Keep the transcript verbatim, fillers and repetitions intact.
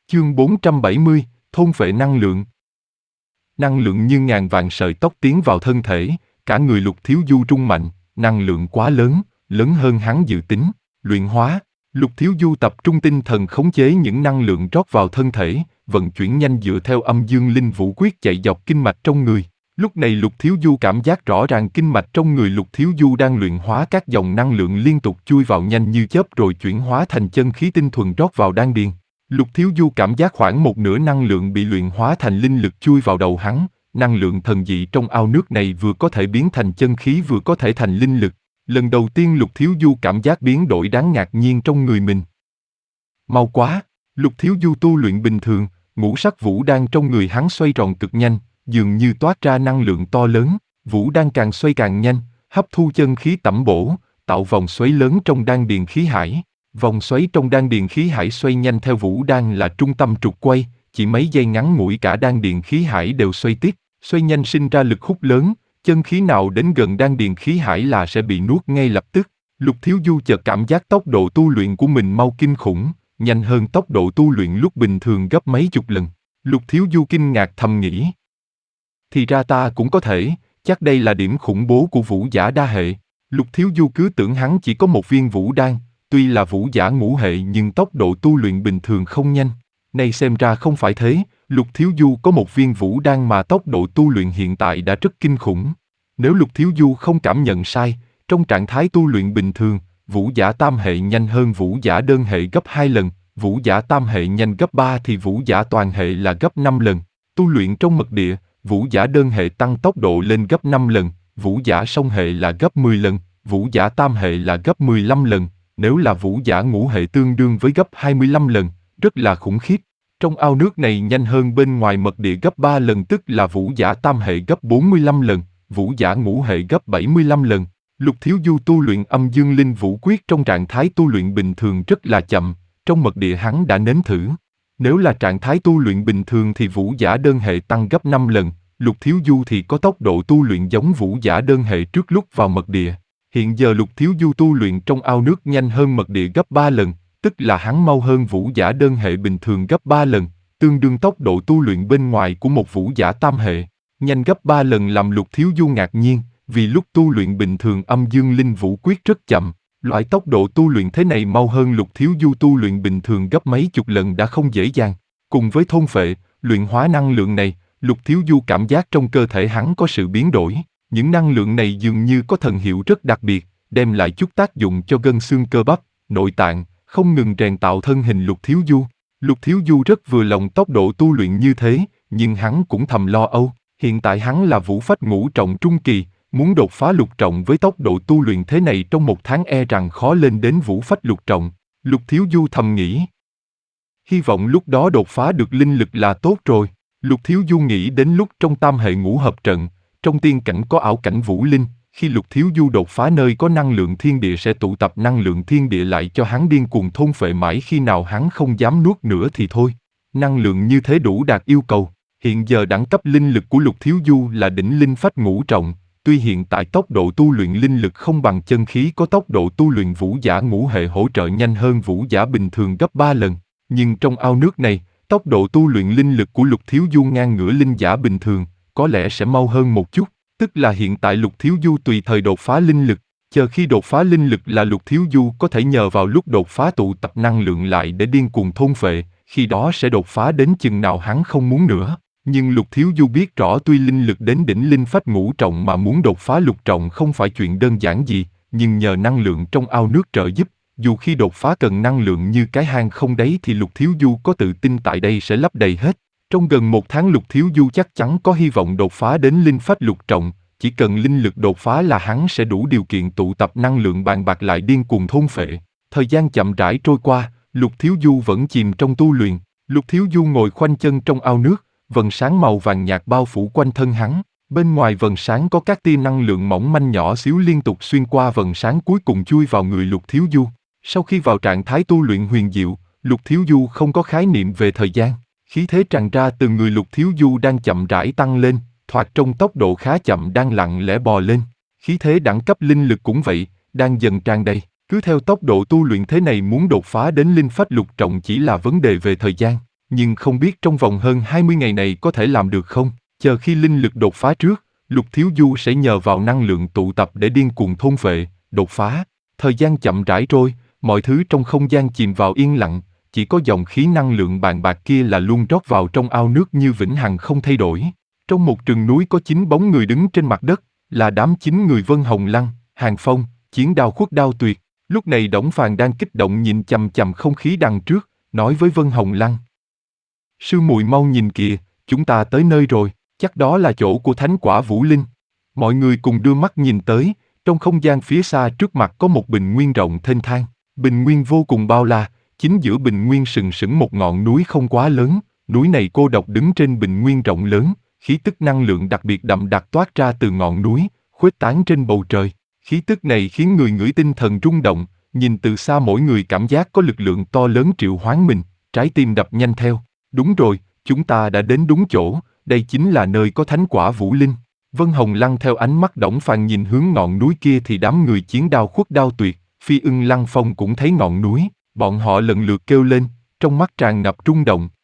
Chương bốn trăm bảy mươi, thôn phệ năng lượng. Năng lượng như ngàn vạn sợi tóc tiến vào thân thể, cả người Lục Thiếu Du rung mạnh, năng lượng quá lớn, lớn hơn hắn dự tính. Luyện hóa, Lục Thiếu Du tập trung tinh thần khống chế những năng lượng rót vào thân thể, vận chuyển nhanh dựa theo âm dương linh vũ quyết chạy dọc kinh mạch trong người. Lúc này Lục Thiếu Du cảm giác rõ ràng kinh mạch trong người Lục Thiếu Du đang luyện hóa các dòng năng lượng liên tục chui vào nhanh như chớp rồi chuyển hóa thành chân khí tinh thuần rót vào đan điền. Lục Thiếu Du cảm giác khoảng một nửa năng lượng bị luyện hóa thành linh lực chui vào đầu hắn, năng lượng thần dị trong ao nước này vừa có thể biến thành chân khí vừa có thể thành linh lực. Lần đầu tiên Lục Thiếu Du cảm giác biến đổi đáng ngạc nhiên trong người mình. Mau quá, Lục Thiếu Du tu luyện bình thường, ngũ sắc vũ đan trong người hắn xoay tròn cực nhanh, dường như toát ra năng lượng to lớn, vũ đan càng xoay càng nhanh, hấp thu chân khí tẩm bổ, tạo vòng xoáy lớn trong đan điền khí hải. Vòng xoáy trong đan điền khí hải xoay nhanh theo vũ đan là trung tâm trục quay, chỉ mấy giây ngắn ngủi cả đan điền khí hải đều xoay tiếp, xoay nhanh sinh ra lực hút lớn, chân khí nào đến gần đan điền khí hải là sẽ bị nuốt ngay lập tức. Lục Thiếu Du chợt cảm giác tốc độ tu luyện của mình mau kinh khủng, nhanh hơn tốc độ tu luyện lúc bình thường gấp mấy chục lần. Lục Thiếu Du kinh ngạc thầm nghĩ. Thì ra ta cũng có thể, chắc đây là điểm khủng bố của vũ giả đa hệ. Lục Thiếu Du cứ tưởng hắn chỉ có một viên vũ đan, tuy là vũ giả ngũ hệ nhưng tốc độ tu luyện bình thường không nhanh. Nay xem ra không phải thế, Lục Thiếu Du có một viên vũ đan mà tốc độ tu luyện hiện tại đã rất kinh khủng. Nếu Lục Thiếu Du không cảm nhận sai, trong trạng thái tu luyện bình thường, vũ giả tam hệ nhanh hơn vũ giả đơn hệ gấp hai lần, vũ giả tam hệ nhanh gấp ba thì vũ giả toàn hệ là gấp năm lần. Tu luyện trong mật địa, vũ giả đơn hệ tăng tốc độ lên gấp năm lần, vũ giả song hệ là gấp mười lần, vũ giả tam hệ là gấp mười lăm lần. Nếu là vũ giả ngũ hệ tương đương với gấp hai mươi lăm lần, rất là khủng khiếp. Trong ao nước này nhanh hơn bên ngoài mật địa gấp ba lần tức là vũ giả tam hệ gấp bốn mươi lăm lần, vũ giả ngũ hệ gấp bảy mươi lăm lần. Lục Thiếu Du tu luyện âm dương linh vũ quyết trong trạng thái tu luyện bình thường rất là chậm, trong mật địa hắn đã nếm thử. Nếu là trạng thái tu luyện bình thường thì vũ giả đơn hệ tăng gấp năm lần, Lục Thiếu Du thì có tốc độ tu luyện giống vũ giả đơn hệ trước lúc vào mật địa. Hiện giờ Lục Thiếu Du tu luyện trong ao nước nhanh hơn mật địa gấp ba lần, tức là hắn mau hơn vũ giả đơn hệ bình thường gấp ba lần, tương đương tốc độ tu luyện bên ngoài của một vũ giả tam hệ. Nhanh gấp ba lần làm Lục Thiếu Du ngạc nhiên, vì lúc tu luyện bình thường âm dương linh vũ quyết rất chậm, loại tốc độ tu luyện thế này mau hơn Lục Thiếu Du tu luyện bình thường gấp mấy chục lần đã không dễ dàng. Cùng với thôn phệ, luyện hóa năng lượng này, Lục Thiếu Du cảm giác trong cơ thể hắn có sự biến đổi. Những năng lượng này dường như có thần hiệu rất đặc biệt, đem lại chút tác dụng cho gân xương cơ bắp, nội tạng, không ngừng rèn tạo thân hình Lục Thiếu Du. Lục Thiếu Du rất vừa lòng tốc độ tu luyện như thế, nhưng hắn cũng thầm lo âu. Hiện tại hắn là vũ phách ngũ trọng trung kỳ, muốn đột phá lục trọng với tốc độ tu luyện thế này trong một tháng e rằng khó lên đến vũ phách lục trọng. Lục Thiếu Du thầm nghĩ. Hy vọng lúc đó đột phá được linh lực là tốt rồi. Lục Thiếu Du nghĩ đến lúc trong tam hệ ngũ hợp trận, trong tiên cảnh có ảo cảnh vũ linh, khi Lục Thiếu Du đột phá nơi có năng lượng thiên địa sẽ tụ tập năng lượng thiên địa lại cho hắn điên cuồng thôn phệ mãi khi nào hắn không dám nuốt nữa thì thôi. Năng lượng như thế đủ đạt yêu cầu. Hiện giờ đẳng cấp linh lực của Lục Thiếu Du là đỉnh linh phách ngũ trọng, tuy hiện tại tốc độ tu luyện linh lực không bằng chân khí có tốc độ tu luyện vũ giả ngũ hệ hỗ trợ nhanh hơn vũ giả bình thường gấp ba lần, nhưng trong ao nước này, tốc độ tu luyện linh lực của Lục Thiếu Du ngang ngửa linh giả bình thường, có lẽ sẽ mau hơn một chút, tức là hiện tại Lục Thiếu Du tùy thời đột phá linh lực, chờ khi đột phá linh lực là Lục Thiếu Du có thể nhờ vào lúc đột phá tụ tập năng lượng lại để điên cuồng thôn phệ, khi đó sẽ đột phá đến chừng nào hắn không muốn nữa. Nhưng Lục Thiếu Du biết rõ tuy linh lực đến đỉnh linh phách ngũ trọng mà muốn đột phá lục trọng không phải chuyện đơn giản gì, nhưng nhờ năng lượng trong ao nước trợ giúp, dù khi đột phá cần năng lượng như cái hang không đáy thì Lục Thiếu Du có tự tin tại đây sẽ lấp đầy hết. Trong gần một tháng Lục Thiếu Du chắc chắn có hy vọng đột phá đến linh phách lục trọng, chỉ cần linh lực đột phá là hắn sẽ đủ điều kiện tụ tập năng lượng bàn bạc lại điên cuồng thôn phệ. Thời gian chậm rãi trôi qua, Lục Thiếu Du vẫn chìm trong tu luyện. Lục Thiếu Du ngồi khoanh chân trong ao nước, vầng sáng màu vàng nhạt bao phủ quanh thân hắn. Bên ngoài vầng sáng có các tia năng lượng mỏng manh nhỏ xíu liên tục xuyên qua vầng sáng cuối cùng chui vào người Lục Thiếu Du. Sau khi vào trạng thái tu luyện huyền diệu, Lục Thiếu Du không có khái niệm về thời gian. Khí thế tràn ra từ người Lục Thiếu Du đang chậm rãi tăng lên, thoạt trong tốc độ khá chậm đang lặng lẽ bò lên. Khí thế đẳng cấp linh lực cũng vậy, đang dần tràn đầy. Cứ theo tốc độ tu luyện thế này muốn đột phá đến linh phách lục trọng chỉ là vấn đề về thời gian. nhưng không biết trong vòng hơn hai mươi ngày này có thể làm được không. Chờ khi linh lực đột phá trước, Lục Thiếu Du sẽ nhờ vào năng lượng tụ tập để điên cuồng thôn phệ, đột phá. Thời gian chậm rãi trôi, mọi thứ trong không gian chìm vào yên lặng, chỉ có dòng khí năng lượng bàn bạc kia là luôn rót vào trong ao nước như vĩnh hằng không thay đổi. Trong một rừng núi có chín bóng người đứng trên mặt đất, là đám chín người Vân Hồng Lăng, Hàng Phong, Chiến Đao Khuất Đao Tuyệt. Lúc này Đổng Phàn đang kích động nhìn chằm chằm không khí đằng trước, nói với Vân Hồng Lăng. Sư muội mau nhìn kìa, chúng ta tới nơi rồi, chắc đó là chỗ của Thánh Quả Vũ Linh. Mọi người cùng đưa mắt nhìn tới, trong không gian phía xa trước mặt có một bình nguyên rộng thênh thang. Bình nguyên vô cùng bao la, chính giữa bình nguyên sừng sững một ngọn núi không quá lớn, núi này cô độc đứng trên bình nguyên rộng lớn, khí tức năng lượng đặc biệt đậm đặc toát ra từ ngọn núi, khuếch tán trên bầu trời. Khí tức này khiến người ngửi tinh thần rung động, nhìn từ xa mỗi người cảm giác có lực lượng to lớn triệu hoán mình, trái tim đập nhanh theo. Đúng rồi, chúng ta đã đến đúng chỗ, đây chính là nơi có Thánh Quả Vũ Linh. Vân Hồng Lăng theo ánh mắt Đổng Phàn nhìn hướng ngọn núi kia thì đám người Chiến Đao Khuất Đao Tuyệt, Phi Ưng Lăng Phong cũng thấy ngọn núi, bọn họ lần lượt kêu lên, trong mắt tràn ngập rung động.